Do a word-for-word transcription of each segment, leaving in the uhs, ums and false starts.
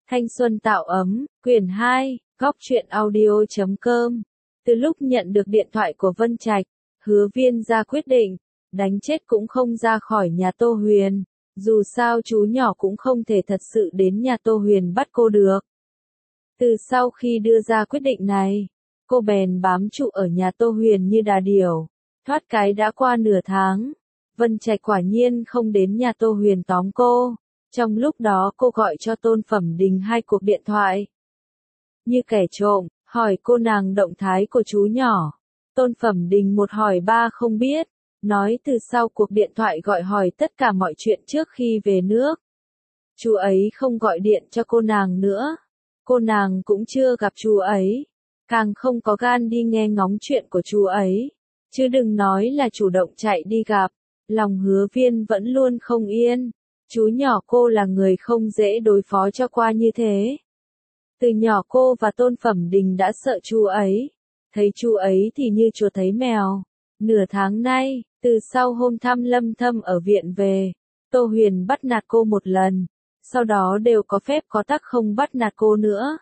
Thanh xuân tạo ấm, quyển hai, góc truyện audio chấm com. Từ lúc nhận được điện thoại của Vân Trạch, Hứa Viên ra quyết định, đánh chết cũng không ra khỏi nhà Tô Huyền. Dù sao chú nhỏ cũng không thể thật sự đến nhà Tô Huyền bắt cô được. Từ sau khi đưa ra quyết định này, cô bèn bám trụ ở nhà Tô Huyền như đà điểu. Thoát cái đã qua nửa tháng, Vân Trạch quả nhiên không đến nhà Tô Huyền tóm cô. Trong lúc đó cô gọi cho Tôn Phẩm Đình hai cuộc điện thoại. Như kẻ trộm, hỏi cô nàng động thái của chú nhỏ. Tôn Phẩm Đình một hỏi ba không biết, nói từ sau cuộc điện thoại gọi hỏi tất cả mọi chuyện trước khi về nước. Chú ấy không gọi điện cho cô nàng nữa. Cô nàng cũng chưa gặp chú ấy, càng không có gan đi nghe ngóng chuyện của chú ấy. Chứ đừng nói là chủ động chạy đi gặp. Lòng Hứa Viên vẫn luôn không yên. Chú nhỏ cô là người không dễ đối phó cho qua như thế. Từ nhỏ cô và Tôn Phẩm Đình đã sợ chú ấy. Thấy chú ấy thì như chuột thấy mèo. Nửa tháng nay, từ sau hôm thăm Lâm Thâm ở viện về, Tô Huyền bắt nạt cô một lần. Sau đó đều có phép có tắc không bắt nạt cô nữa.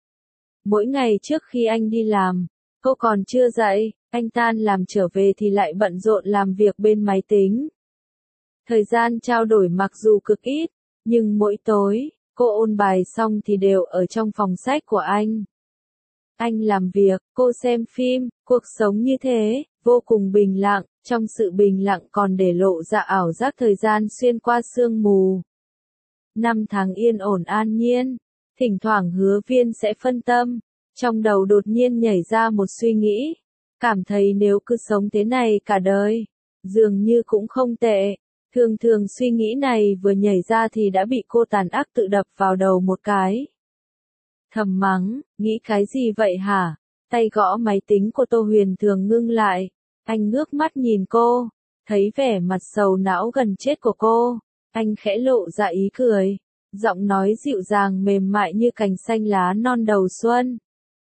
Mỗi ngày trước khi anh đi làm, cô còn chưa dậy, anh tan làm trở về thì lại bận rộn làm việc bên máy tính. Thời gian trao đổi mặc dù cực ít, nhưng mỗi tối, cô ôn bài xong thì đều ở trong phòng sách của anh. Anh làm việc, cô xem phim, cuộc sống như thế, vô cùng bình lặng, trong sự bình lặng còn để lộ ra ảo giác thời gian xuyên qua sương mù. Năm tháng yên ổn an nhiên, thỉnh thoảng Hứa Viên sẽ phân tâm, trong đầu đột nhiên nhảy ra một suy nghĩ, cảm thấy nếu cứ sống thế này cả đời, dường như cũng không tệ. Thường thường suy nghĩ này vừa nhảy ra thì đã bị cô tàn ác tự đập vào đầu một cái. Thầm mắng, nghĩ cái gì vậy hả? Tay gõ máy tính của Tô Huyền thường ngưng lại. Anh ngước mắt nhìn cô, thấy vẻ mặt sầu não gần chết của cô. Anh khẽ lộ ra ý cười, giọng nói dịu dàng mềm mại như cành xanh lá non đầu xuân.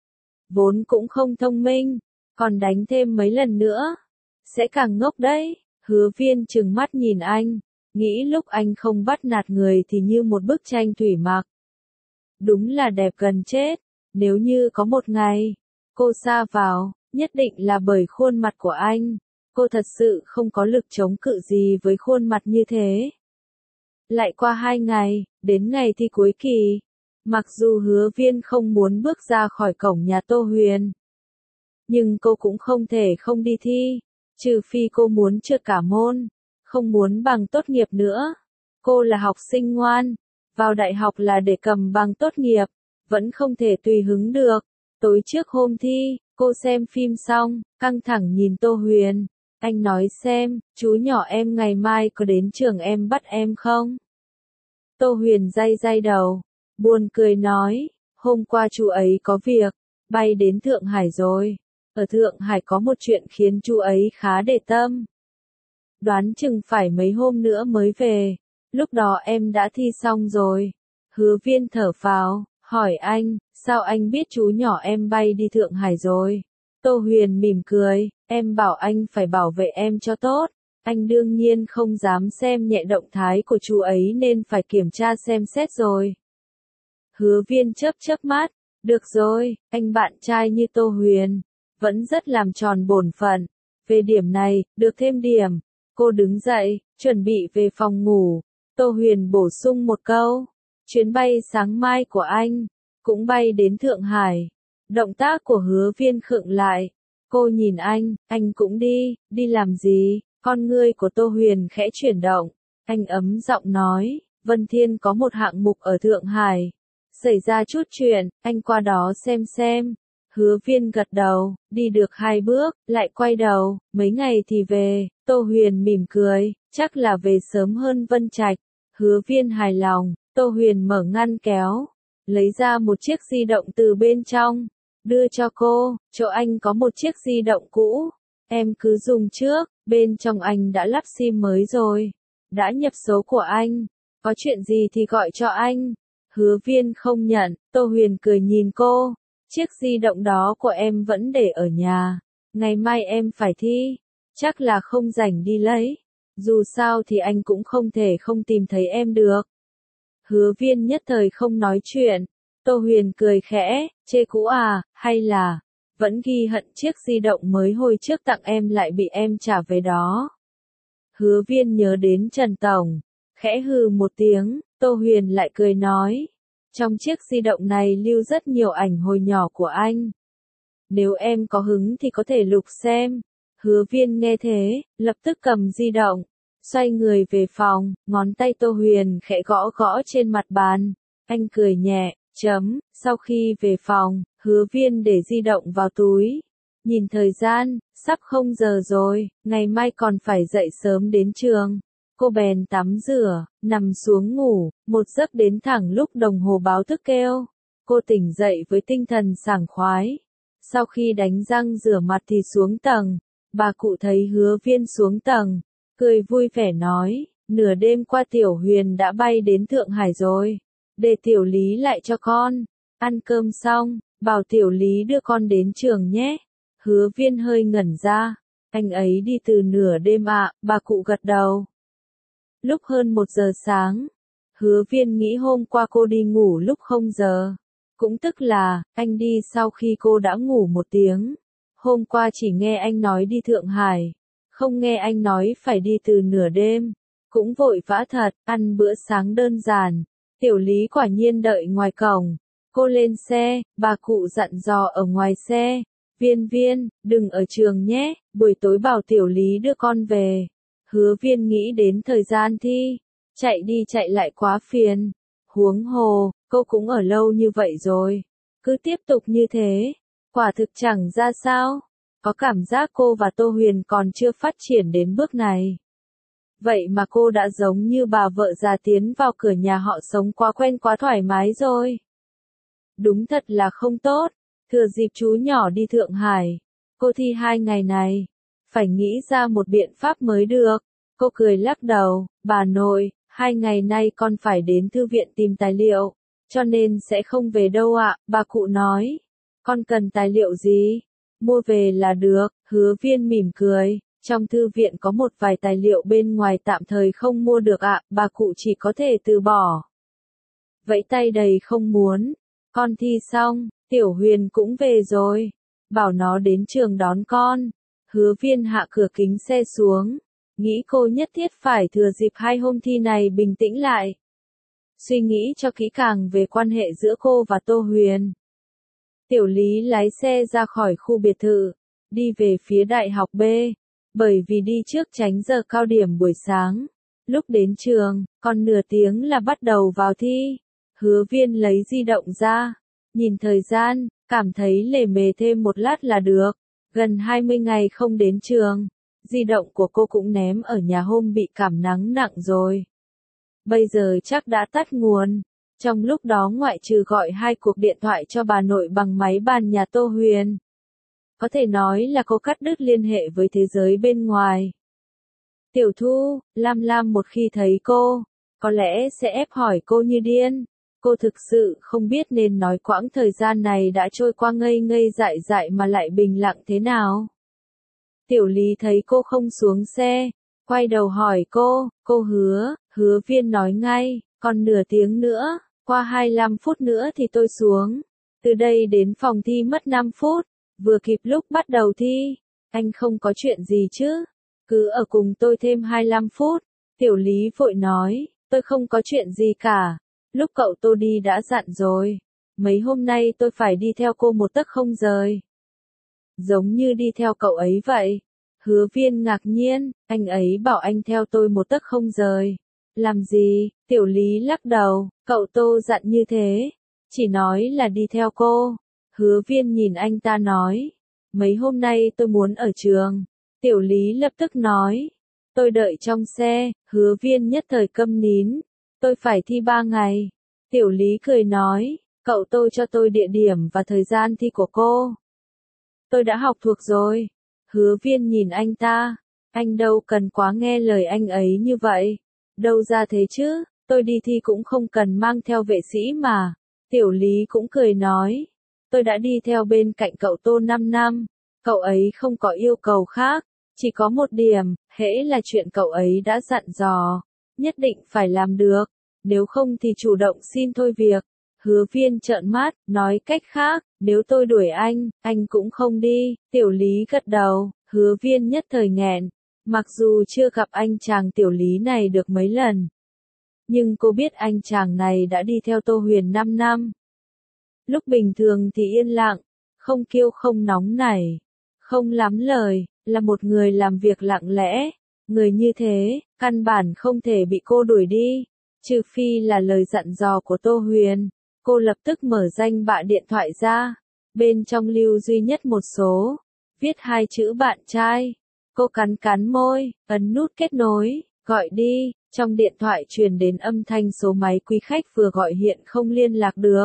Vốn cũng không thông minh, còn đánh thêm mấy lần nữa, sẽ càng ngốc đấy. Hứa Viên trừng mắt nhìn anh, nghĩ lúc anh không bắt nạt người thì như một bức tranh thủy mặc. Đúng là đẹp gần chết, nếu như có một ngày, cô sa vào, nhất định là bởi khuôn mặt của anh. Cô thật sự không có lực chống cự gì với khuôn mặt như thế. Lại qua hai ngày, đến ngày thi cuối kỳ. Mặc dù Hứa Viên không muốn bước ra khỏi cổng nhà Tô Huyền, nhưng cô cũng không thể không đi thi. Trừ phi cô muốn trượt cả môn, không muốn bằng tốt nghiệp nữa. Cô là học sinh ngoan, vào đại học là để cầm bằng tốt nghiệp, vẫn không thể tùy hứng được. Tối trước hôm thi, cô xem phim xong, căng thẳng nhìn Tô Huyền. Anh nói xem, chú nhỏ em ngày mai có đến trường em bắt em không? Tô Huyền day day đầu, buồn cười nói, hôm qua chú ấy có việc, bay đến Thượng Hải rồi. Ở Thượng Hải có một chuyện khiến chú ấy khá để tâm. Đoán chừng phải mấy hôm nữa mới về, lúc đó em đã thi xong rồi. Hứa Viên thở phào, hỏi anh, sao anh biết chú nhỏ em bay đi Thượng Hải rồi? Tô Huyền mỉm cười, em bảo anh phải bảo vệ em cho tốt. Anh đương nhiên không dám xem nhẹ động thái của chú ấy nên phải kiểm tra xem xét rồi. Hứa Viên chớp chớp mắt, được rồi, anh bạn trai như Tô Huyền vẫn rất làm tròn bổn phận. Về điểm này, được thêm điểm. Cô đứng dậy, chuẩn bị về phòng ngủ. Tô Huyền bổ sung một câu. Chuyến bay sáng mai của anh, cũng bay đến Thượng Hải. Động tác của Hứa Viên khựng lại. Cô nhìn anh, anh cũng đi, đi làm gì? Con ngươi của Tô Huyền khẽ chuyển động. Anh ấm giọng nói, Vân Thiên có một hạng mục ở Thượng Hải. Xảy ra chút chuyện, anh qua đó xem xem. Hứa Viên gật đầu, đi được hai bước, lại quay đầu, mấy ngày thì về. Tô Huyền mỉm cười, chắc là về sớm hơn Vân Trạch. Hứa Viên hài lòng, Tô Huyền mở ngăn kéo, lấy ra một chiếc di động từ bên trong, đưa cho cô. Chỗ anh có một chiếc di động cũ, em cứ dùng trước, bên trong anh đã lắp sim mới rồi, đã nhập số của anh, có chuyện gì thì gọi cho anh. Hứa Viên không nhận, Tô Huyền cười nhìn cô. Chiếc di động đó của em vẫn để ở nhà. Ngày mai em phải thi, chắc là không rảnh đi lấy. Dù sao thì anh cũng không thể không tìm thấy em được. Hứa viên nhất thời không nói chuyện. Tô Huyền cười khẽ, chê cũ à, hay là, vẫn ghi hận chiếc di động mới hồi trước tặng em lại bị em trả về đó. Hứa viên nhớ đến Trần Tổng, khẽ hừ một tiếng, Tô Huyền lại cười nói. Trong chiếc di động này lưu rất nhiều ảnh hồi nhỏ của anh. Nếu em có hứng thì có thể lục xem. Hứa viên nghe thế, lập tức cầm di động, xoay người về phòng, ngón tay Tô Huyền khẽ gõ gõ trên mặt bàn. Anh cười nhẹ, chấm, sau khi về phòng, hứa viên để di động vào túi. Nhìn thời gian, sắp không giờ rồi, ngày mai còn phải dậy sớm đến trường. Cô bèn tắm rửa, nằm xuống ngủ, một giấc đến thẳng lúc đồng hồ báo thức kêu. Cô tỉnh dậy với tinh thần sảng khoái. Sau khi đánh răng rửa mặt thì xuống tầng. Bà cụ thấy hứa viên xuống tầng, cười vui vẻ nói, nửa đêm qua Tiểu Huyền đã bay đến Thượng Hải rồi. Để Tiểu Lý lại cho con. Ăn cơm xong, bảo Tiểu Lý đưa con đến trường nhé. Hứa viên hơi ngẩn ra. Anh ấy đi từ nửa đêm ạ, bà cụ gật đầu. Lúc hơn một giờ sáng, hứa viên nghĩ hôm qua cô đi ngủ lúc không giờ. Cũng tức là, anh đi sau khi cô đã ngủ một tiếng. Hôm qua chỉ nghe anh nói đi Thượng Hải, không nghe anh nói phải đi từ nửa đêm. Cũng vội vã thật, ăn bữa sáng đơn giản. Tiểu Lý quả nhiên đợi ngoài cổng. Cô lên xe, bà cụ dặn dò ở ngoài xe. Viên viên, đừng ở trường nhé, buổi tối bảo Tiểu Lý đưa con về. Hứa viên nghĩ đến thời gian thi, chạy đi chạy lại quá phiền. Huống hồ, cô cũng ở lâu như vậy rồi. Cứ tiếp tục như thế, quả thực chẳng ra sao. Có cảm giác cô và Tô Huyền còn chưa phát triển đến bước này. Vậy mà cô đã giống như bà vợ già tiến vào cửa nhà họ sống quá quen quá thoải mái rồi. Đúng thật là không tốt. Thừa dịp chú nhỏ đi Thượng Hải, cô thi hai ngày này, phải nghĩ ra một biện pháp mới được. Cô cười lắc đầu, bà nội, hai ngày nay con phải đến thư viện tìm tài liệu, cho nên sẽ không về đâu ạ, bà cụ nói. Con cần tài liệu gì? Mua về là được, hứa viên mỉm cười. Trong thư viện có một vài tài liệu bên ngoài tạm thời không mua được ạ, bà cụ chỉ có thể từ bỏ. Vẫy tay đầy không muốn. Con thi xong, Tiểu Huyền cũng về rồi. Bảo nó đến trường đón con. Hứa viên hạ cửa kính xe xuống. Nghĩ cô nhất thiết phải thừa dịp hai hôm thi này bình tĩnh lại. Suy nghĩ cho kỹ càng về quan hệ giữa cô và Tô Huyền. Tiểu Lý lái xe ra khỏi khu biệt thự, đi về phía đại học B. Bởi vì đi trước tránh giờ cao điểm buổi sáng. Lúc đến trường, còn nửa tiếng là bắt đầu vào thi. Hứa viên lấy di động ra. Nhìn thời gian, cảm thấy lề mề thêm một lát là được. Gần hai mươi ngày không đến trường. Di động của cô cũng ném ở nhà hôm bị cảm nắng nặng rồi. Bây giờ chắc đã tắt nguồn. Trong lúc đó ngoại trừ gọi hai cuộc điện thoại cho bà nội bằng máy bàn nhà Tô Huyền. Có thể nói là cô cắt đứt liên hệ với thế giới bên ngoài. Tiểu Thu, Lam Lam một khi thấy cô, có lẽ sẽ ép hỏi cô như điên. Cô thực sự không biết nên nói quãng thời gian này đã trôi qua ngây ngây dại dại mà lại bình lặng thế nào. Tiểu Lý thấy cô không xuống xe, quay đầu hỏi cô, cô hứa, hứa viên nói ngay, còn nửa tiếng nữa, qua hai mươi lăm phút nữa thì tôi xuống. Từ đây đến phòng thi mất năm phút, vừa kịp lúc bắt đầu thi. Anh không có chuyện gì chứ? Cứ ở cùng tôi thêm hai mươi lăm phút. Tiểu Lý vội nói, tôi không có chuyện gì cả. Lúc cậu Tô đi đã dặn rồi. Mấy hôm nay tôi phải đi theo cô một tấc không rời. Giống như đi theo cậu ấy vậy. Hứa viên ngạc nhiên, anh ấy bảo anh theo tôi một tấc không rời. Làm gì? Tiểu Lý lắc đầu, cậu Tô dặn như thế. Chỉ nói là đi theo cô. Hứa viên nhìn anh ta nói. Mấy hôm nay tôi muốn ở trường. Tiểu Lý lập tức nói. Tôi đợi trong xe, hứa viên nhất thời câm nín. Tôi phải thi ba ngày. Tiểu Lý cười nói. Cậu Tô cho tôi địa điểm và thời gian thi của cô. Tôi đã học thuộc rồi. Hứa viên nhìn anh ta. Anh đâu cần quá nghe lời anh ấy như vậy. Đâu ra thế chứ, tôi đi thi cũng không cần mang theo vệ sĩ mà. Tiểu Lý cũng cười nói. Tôi đã đi theo bên cạnh cậu Tô năm năm. Cậu ấy không có yêu cầu khác. Chỉ có một điểm, hễ là chuyện cậu ấy đã dặn dò. Nhất định phải làm được. nếu không thì chủ động xin thôi việc. Hứa Viên trợn mắt, nói cách khác, nếu tôi đuổi anh, anh cũng không đi. Tiểu Lý gật đầu, Hứa Viên nhất thời nghẹn. Mặc dù chưa gặp anh chàng Tiểu Lý này được mấy lần, nhưng cô biết anh chàng này đã đi theo Tô Huyền năm năm. Lúc bình thường thì yên lặng, không kiêu không nóng nảy, không lắm lời, là một người làm việc lặng lẽ. Người như thế, căn bản không thể bị cô đuổi đi, trừ phi là lời dặn dò của Tô Huyền. Cô lập tức mở danh bạ điện thoại ra, bên trong lưu duy nhất một số, viết hai chữ bạn trai. Cô cắn cắn môi, ấn nút kết nối, gọi đi, trong điện thoại truyền đến âm thanh số máy quý khách vừa gọi hiện không liên lạc được.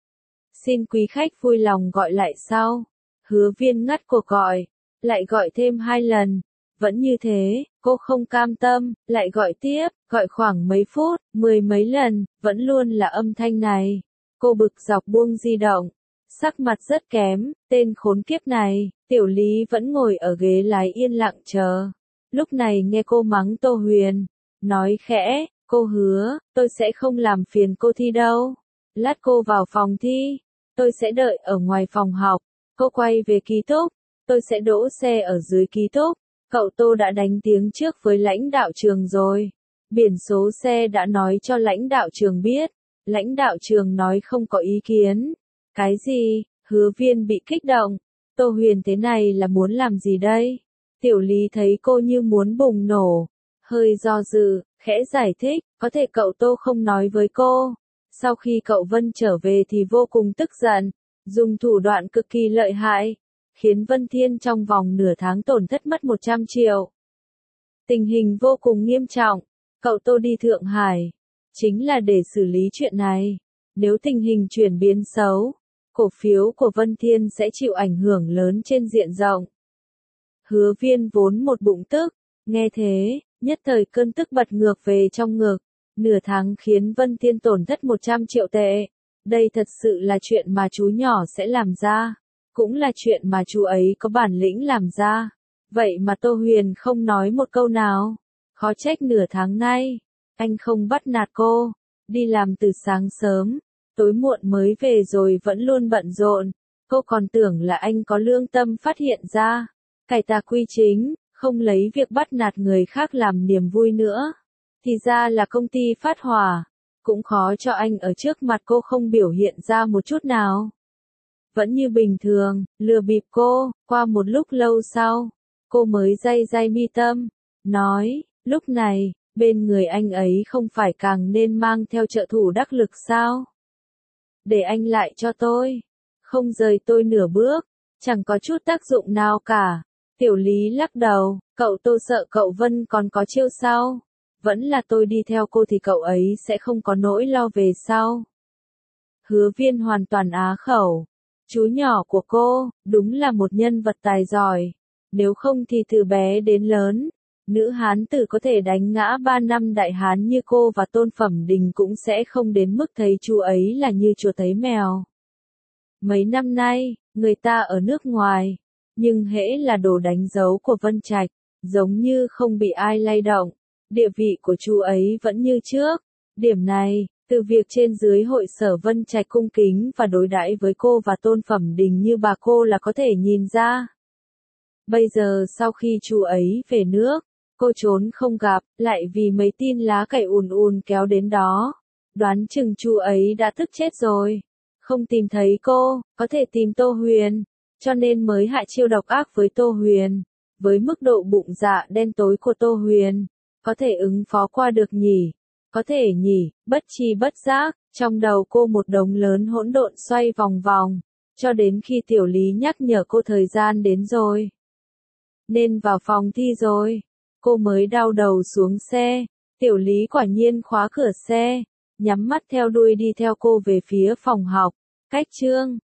Xin quý khách vui lòng gọi lại sau. Hứa Viên ngắt cuộc gọi, lại gọi thêm hai lần, vẫn như thế, cô không cam tâm, lại gọi tiếp, gọi khoảng mấy phút, mười mấy lần, vẫn luôn là âm thanh này. Cô bực dọc buông di động, sắc mặt rất kém, tên khốn kiếp này. Tiểu Lý vẫn ngồi ở ghế lái yên lặng chờ. Lúc này nghe cô mắng Tô Huyền, nói khẽ, cô hứa, tôi sẽ không làm phiền cô thi đâu. Lát cô vào phòng thi, tôi sẽ đợi ở ngoài phòng học. Cô quay về ký túc, tôi sẽ đỗ xe ở dưới ký túc. Cậu Tô đã đánh tiếng trước với lãnh đạo trường rồi. Biển số xe đã nói cho lãnh đạo trường biết. Lãnh đạo trường nói không có ý kiến. Cái gì? Hứa Viên bị kích động. Tô Huyền thế này là muốn làm gì đây? Tiểu Lý thấy cô như muốn bùng nổ, hơi do dự, khẽ giải thích, có thể cậu Tô không nói với cô. Sau khi cậu Vân trở về thì vô cùng tức giận, dùng thủ đoạn cực kỳ lợi hại, khiến Vân Thiên trong vòng nửa tháng tổn thất mất một trăm triệu. Tình hình vô cùng nghiêm trọng, cậu Tô đi Thượng Hải, chính là để xử lý chuyện này. Nếu tình hình chuyển biến xấu, cổ phiếu của Vân Thiên sẽ chịu ảnh hưởng lớn trên diện rộng. Hứa Viên vốn một bụng tức, nghe thế, nhất thời cơn tức bật ngược về trong ngực. Nửa tháng khiến Vân Thiên tổn thất một trăm triệu tệ. Đây thật sự là chuyện mà chú nhỏ sẽ làm ra, cũng là chuyện mà chú ấy có bản lĩnh làm ra. Vậy mà Tô Huyền không nói một câu nào. Khó trách nửa tháng nay, anh không bắt nạt cô, đi làm từ sáng sớm, tối muộn mới về rồi vẫn luôn bận rộn. Cô còn tưởng là anh có lương tâm phát hiện ra, cải tà quy chính, không lấy việc bắt nạt người khác làm niềm vui nữa. Thì ra là công ty phát hỏa, cũng khó cho anh ở trước mặt cô không biểu hiện ra một chút nào. Vẫn như bình thường, lừa bịp cô. Qua một lúc lâu sau, cô mới day day mi tâm, nói, lúc này, bên người anh ấy không phải càng nên mang theo trợ thủ đắc lực sao? Để anh lại cho tôi, không rời tôi nửa bước, chẳng có chút tác dụng nào cả. Tiểu Lý lắc đầu, cậu Tô sợ cậu Vân còn có chiêu sau. Vẫn là tôi đi theo cô thì cậu ấy sẽ không có nỗi lo về sau. Hứa Viên hoàn toàn á khẩu. Chú nhỏ của cô, đúng là một nhân vật tài giỏi. Nếu không thì từ bé đến lớn, nữ hán tử có thể đánh ngã ba năm đại hán như cô và Tôn Phẩm Đình cũng sẽ không đến mức thấy chú ấy là như chuột thấy mèo. Mấy năm nay, người ta ở nước ngoài, nhưng hễ là đồ đánh dấu của Vân Trạch, giống như không bị ai lay động. Địa vị của chú ấy vẫn như trước. Điểm này, từ việc trên dưới hội sở Vân Trạch cung kính và đối đãi với cô và Tôn Phẩm Đình như bà cô là có thể nhìn ra. Bây giờ sau khi chú ấy về nước, cô trốn không gặp, lại vì mấy tin lá cải ùn ùn kéo đến đó. Đoán chừng chú ấy đã tức chết rồi. Không tìm thấy cô, có thể tìm Tô Huyền, cho nên mới hạ chiêu độc ác với Tô Huyền. Với mức độ bụng dạ đen tối của Tô Huyền, có thể ứng phó qua được nhỉ? Có thể nhỉ? Bất chi bất giác, trong đầu cô một đống lớn hỗn độn xoay vòng vòng, cho đến khi Tiểu Lý nhắc nhở cô thời gian đến rồi. Nên vào phòng thi rồi. Cô mới đau đầu xuống xe. Tiểu Lý quả nhiên khóa cửa xe, nhắm mắt theo đuôi đi theo cô về phía phòng học. Cách chương